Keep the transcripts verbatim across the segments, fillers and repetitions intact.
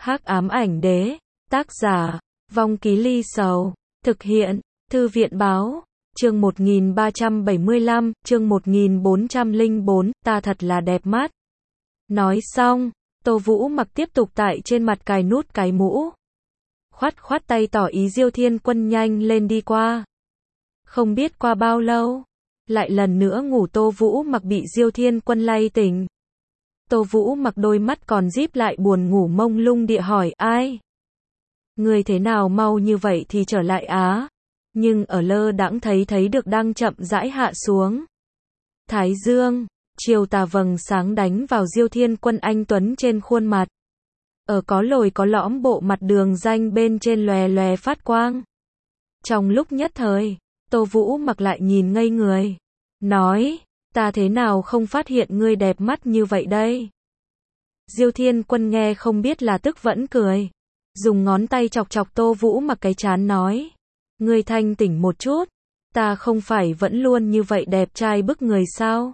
Hắc ám ảnh đế, tác giả, Vong Ký Ly Sầu, thực hiện, Thư viện báo, chương một nghìn ba trăm bảy mươi lăm, chương một nghìn bốn trăm lẻ bốn, ta thật là đẹp mắt. Nói xong, Tô Vũ Mặc tiếp tục tại trên mặt cài nút cái mũ. Khoát khoát tay tỏ ý Diêu Thiên Quân nhanh lên đi qua. Không biết qua bao lâu, lại lần nữa ngủ Tô Vũ Mặc bị Diêu Thiên Quân lay tỉnh. Tô Vũ Mặc đôi mắt còn díp lại buồn ngủ mông lung địa hỏi ai? Người thế nào mau như vậy thì trở lại á? Nhưng ở lơ đãng thấy thấy được đang chậm rãi hạ xuống. Thái dương, chiều tà vầng sáng đánh vào Diêu Thiên Quân anh tuấn trên khuôn mặt. Ở có lồi có lõm bộ mặt đường danh bên trên lòe lòe phát quang. Trong lúc nhất thời, Tô Vũ Mặc lại nhìn ngây người. Nói, ta thế nào không phát hiện ngươi đẹp mắt như vậy đây? Diêu Thiên Quân nghe không biết là tức vẫn cười. Dùng ngón tay chọc chọc Tô Vũ Mặc cái trán nói. Ngươi thanh tỉnh một chút, ta không phải vẫn luôn như vậy đẹp trai bức người sao?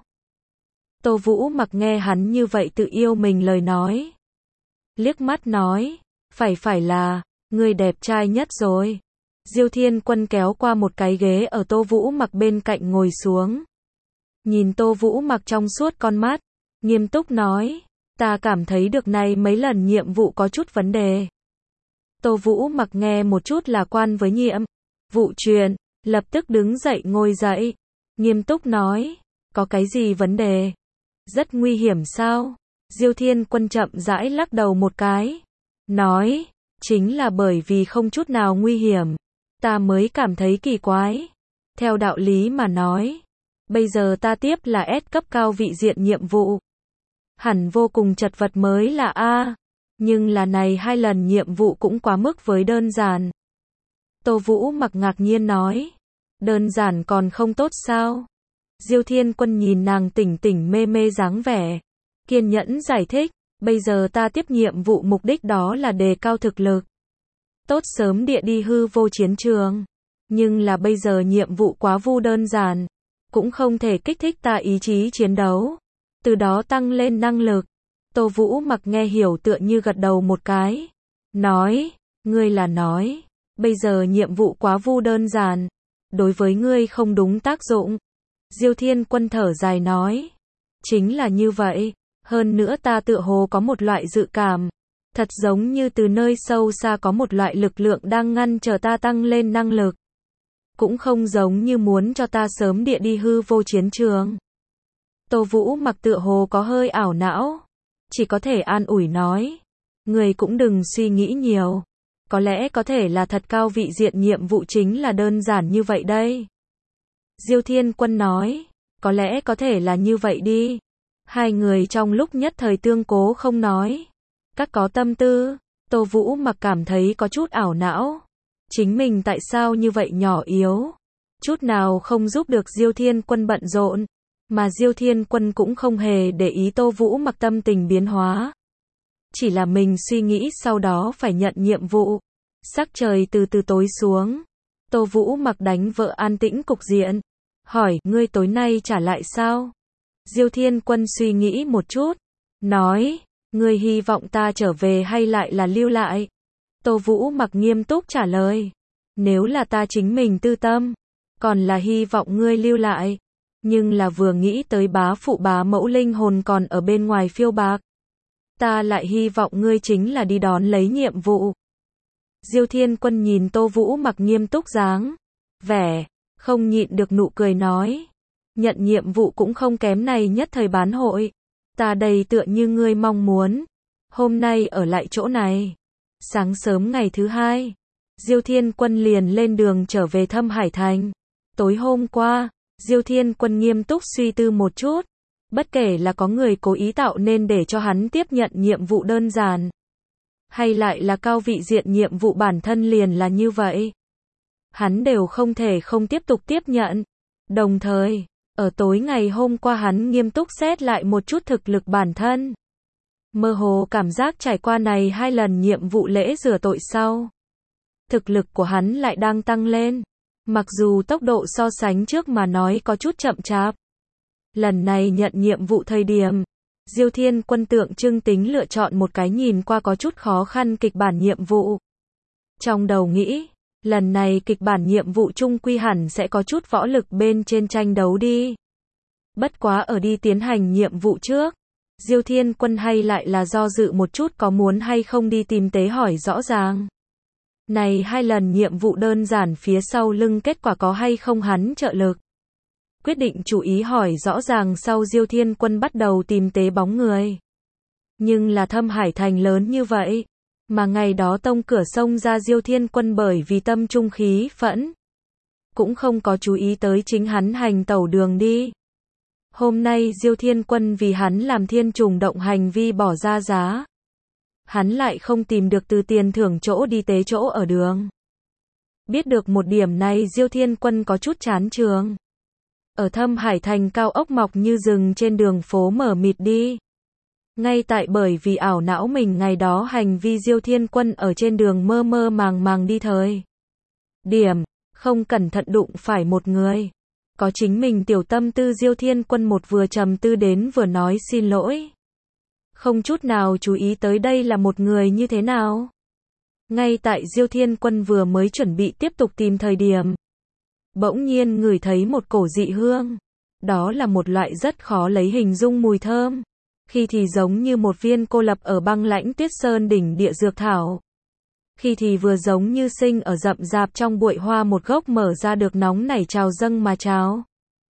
Tô Vũ Mặc nghe hắn như vậy tự yêu mình lời nói. Liếc mắt nói, phải phải là, ngươi đẹp trai nhất rồi. Diêu Thiên Quân kéo qua một cái ghế ở Tô Vũ Mặc bên cạnh ngồi xuống. Nhìn Tô Vũ Mặc trong suốt con mắt, nghiêm túc nói, ta cảm thấy được này mấy lần nhiệm vụ có chút vấn đề. Tô Vũ Mặc nghe một chút là quan với nhiệm vụ chuyện, lập tức đứng dậy ngồi dậy, nghiêm túc nói, có cái gì vấn đề? Rất nguy hiểm sao? Diêu Thiên Quân chậm rãi lắc đầu một cái, nói, chính là bởi vì không chút nào nguy hiểm, ta mới cảm thấy kỳ quái. Theo đạo lý mà nói, bây giờ ta tiếp là S cấp cao vị diện nhiệm vụ. Hẳn vô cùng chật vật mới là A, nhưng là này hai lần nhiệm vụ cũng quá mức với đơn giản. Tô Vũ Mặc ngạc nhiên nói, đơn giản còn không tốt sao? Diêu Thiên Quân nhìn nàng tỉnh tỉnh mê mê dáng vẻ, kiên nhẫn giải thích, bây giờ ta tiếp nhiệm vụ mục đích đó là đề cao thực lực. Tốt sớm địa đi hư vô chiến trường. Nhưng là bây giờ nhiệm vụ quá vu đơn giản, cũng không thể kích thích ta ý chí chiến đấu, từ đó tăng lên năng lực. Tô Vũ Mặc nghe hiểu tựa như gật đầu một cái, nói, ngươi là nói, bây giờ nhiệm vụ quá vu đơn giản, đối với ngươi không đúng tác dụng. Diêu Thiên Quân thở dài nói, chính là như vậy, hơn nữa ta tựa hồ có một loại dự cảm, thật giống như từ nơi sâu xa có một loại lực lượng đang ngăn chờ ta tăng lên năng lực. Cũng không giống như muốn cho ta sớm địa đi hư vô chiến trường. Tô Vũ Mặc tựa hồ có hơi ảo não, chỉ có thể an ủi nói, người cũng đừng suy nghĩ nhiều, có lẽ có thể là thật cao vị diện nhiệm vụ chính là đơn giản như vậy đây. Diêu Thiên Quân nói, có lẽ có thể là như vậy đi. Hai người trong lúc nhất thời tương cố không nói. Các có tâm tư, Tô Vũ Mặc cảm thấy có chút ảo não. Chính mình tại sao như vậy nhỏ yếu, chút nào không giúp được Diêu Thiên Quân bận rộn, mà Diêu Thiên Quân cũng không hề để ý Tô Vũ Mặc tâm tình biến hóa. Chỉ là mình suy nghĩ sau đó phải nhận nhiệm vụ. Sắc trời từ từ tối xuống, Tô Vũ Mặc đánh vợ an tĩnh cục diện, hỏi, ngươi tối nay trả lại sao? Diêu Thiên Quân suy nghĩ một chút, nói, ngươi hy vọng ta trở về hay lại là lưu lại? Tô Vũ Mặc nghiêm túc trả lời, nếu là ta chính mình tư tâm, còn là hy vọng ngươi lưu lại, nhưng là vừa nghĩ tới bá phụ bá mẫu linh hồn còn ở bên ngoài phiêu bạc, ta lại hy vọng ngươi chính là đi đón lấy nhiệm vụ. Diêu Thiên Quân nhìn Tô Vũ Mặc nghiêm túc dáng vẻ, không nhịn được nụ cười nói, nhận nhiệm vụ cũng không kém này nhất thời bán hội, ta đây tựa như ngươi mong muốn, hôm nay ở lại chỗ này. Sáng sớm ngày thứ hai, Diêu Thiên Quân liền lên đường trở về Thâm Hải Thành. Tối hôm qua, Diêu Thiên Quân nghiêm túc suy tư một chút, bất kể là có người cố ý tạo nên để cho hắn tiếp nhận nhiệm vụ đơn giản, hay lại là cao vị diện nhiệm vụ bản thân liền là như vậy, hắn đều không thể không tiếp tục tiếp nhận. Đồng thời, ở tối ngày hôm qua hắn nghiêm túc xét lại một chút thực lực bản thân. Mơ hồ cảm giác trải qua này hai lần nhiệm vụ lễ rửa tội sau, thực lực của hắn lại đang tăng lên, mặc dù tốc độ so sánh trước mà nói có chút chậm chạp. Lần này nhận nhiệm vụ thời điểm, Diêu Thiên Quân tượng trưng tính lựa chọn một cái nhìn qua có chút khó khăn kịch bản nhiệm vụ. Trong đầu nghĩ, lần này kịch bản nhiệm vụ chung quy hẳn sẽ có chút võ lực bên trên tranh đấu đi. Bất quá ở đi tiến hành nhiệm vụ trước, Diêu Thiên Quân hay lại là do dự một chút có muốn hay không đi tìm tế hỏi rõ ràng. Này hai lần nhiệm vụ đơn giản phía sau lưng kết quả có hay không hắn trợ lực. Quyết định chú ý hỏi rõ ràng sau Diêu Thiên Quân bắt đầu tìm tế bóng người. Nhưng là Thâm Hải Thành lớn như vậy, mà ngày đó tông cửa sông ra Diêu Thiên Quân bởi vì tâm trung khí phẫn, cũng không có chú ý tới chính hắn hành tẩu đường đi. Hôm nay Diêu Thiên Quân vì hắn làm thiên trùng động hành vi bỏ ra giá. Hắn lại không tìm được từ tiền thưởng chỗ đi tế chỗ ở đường. Biết được một điểm này Diêu Thiên Quân có chút chán trường. Ở Thâm Hải Thành cao ốc mọc như rừng trên đường phố mở mịt đi. Ngay tại bởi vì ảo não mình ngày đó hành vi Diêu Thiên Quân ở trên đường mơ mơ màng màng đi thời điểm, không cẩn thận đụng phải một người. Có chính mình tiểu tâm tư Diêu Thiên Quân một vừa trầm tư đến vừa nói xin lỗi. Không chút nào chú ý tới đây là một người như thế nào. Ngay tại Diêu Thiên Quân vừa mới chuẩn bị tiếp tục tìm thời điểm, bỗng nhiên ngửi thấy một cổ dị hương. Đó là một loại rất khó lấy hình dung mùi thơm. Khi thì giống như một viên cô lập ở băng lãnh tuyết sơn đỉnh địa dược thảo. Khi thì vừa giống như sinh ở rậm rạp trong bụi hoa một gốc mở ra được nóng nảy trào dâng mà trào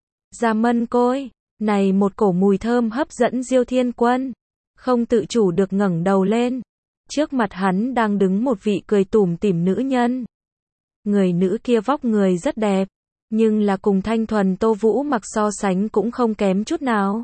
ra mân côi. Này một cổ mùi thơm hấp dẫn Diêu Thiên Quân, không tự chủ được ngẩng đầu lên. Trước mặt hắn đang đứng một vị cười tủm tỉm nữ nhân. Người nữ kia vóc người rất đẹp, nhưng là cùng thanh thuần Tô Vũ mặc so sánh cũng không kém chút nào.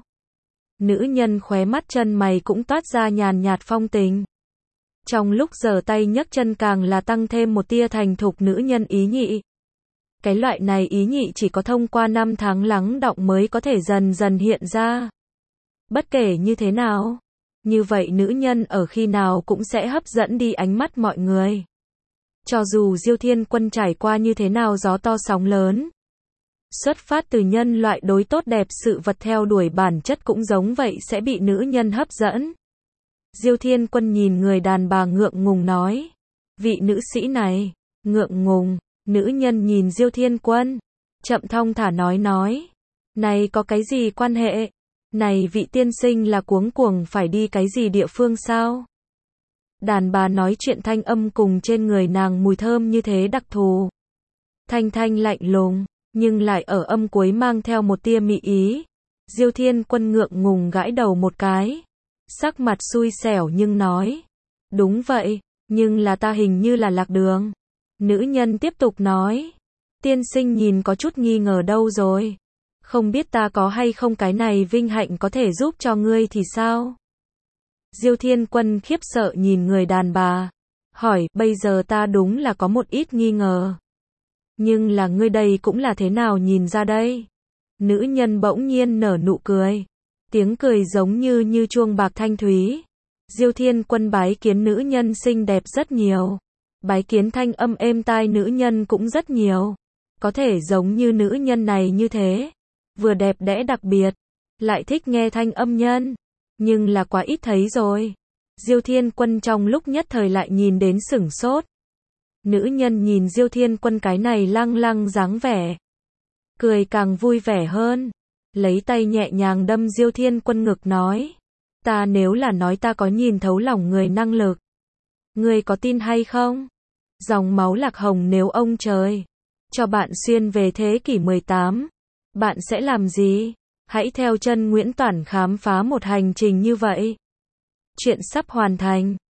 Nữ nhân khóe mắt chân mày cũng toát ra nhàn nhạt phong tình. Trong lúc giở tay nhấc chân càng là tăng thêm một tia thành thục nữ nhân ý nhị. Cái loại này ý nhị chỉ có thông qua năm tháng lắng đọng mới có thể dần dần hiện ra. Bất kể như thế nào, như vậy nữ nhân ở khi nào cũng sẽ hấp dẫn đi ánh mắt mọi người. Cho dù Diêu Thiên Quân trải qua như thế nào gió to sóng lớn, xuất phát từ nhân loại đối tốt đẹp sự vật theo đuổi bản chất cũng giống vậy sẽ bị nữ nhân hấp dẫn. Diêu Thiên Quân nhìn người đàn bà ngượng ngùng nói. Vị nữ sĩ này, ngượng ngùng, nữ nhân nhìn Diêu Thiên Quân, chậm thong thả nói nói. Này có cái gì quan hệ? Này vị tiên sinh là cuống cuồng phải đi cái gì địa phương sao? Đàn bà nói chuyện thanh âm cùng trên người nàng mùi thơm như thế đặc thù. Thanh thanh lạnh lùng, nhưng lại ở âm cuối mang theo một tia mị ý. Diêu Thiên Quân ngượng ngùng gãi đầu một cái. Sắc mặt xui xẻo nhưng nói. Đúng vậy, nhưng là ta hình như là lạc đường. Nữ nhân tiếp tục nói. Tiên sinh nhìn có chút nghi ngờ đâu rồi. Không biết ta có hay không cái này vinh hạnh có thể giúp cho ngươi thì sao? Diêu Thiên Quân khiếp sợ nhìn người đàn bà. Hỏi, bây giờ ta đúng là có một ít nghi ngờ. Nhưng là ngươi đây cũng là thế nào nhìn ra đây? Nữ nhân bỗng nhiên nở nụ cười. Tiếng cười giống như như chuông bạc thanh thúy. Diêu Thiên Quân bái kiến nữ nhân xinh đẹp rất nhiều. Bái kiến thanh âm êm tai nữ nhân cũng rất nhiều. Có thể giống như nữ nhân này như thế. Vừa đẹp đẽ đặc biệt. Lại thích nghe thanh âm nhân. Nhưng là quá ít thấy rồi. Diêu Thiên Quân trong lúc nhất thời lại nhìn đến sửng sốt. Nữ nhân nhìn Diêu Thiên Quân cái này lăng lăng dáng vẻ. Cười càng vui vẻ hơn. Lấy tay nhẹ nhàng đâm Diêu Thiên Quân ngực nói. Ta nếu là nói ta có nhìn thấu lòng người năng lực. Ngươi có tin hay không? Dòng máu lạc hồng nếu ông trời cho bạn xuyên về thế kỷ mười tám. Bạn sẽ làm gì? Hãy theo chân Nguyễn Toản khám phá một hành trình như vậy. Chuyện sắp hoàn thành.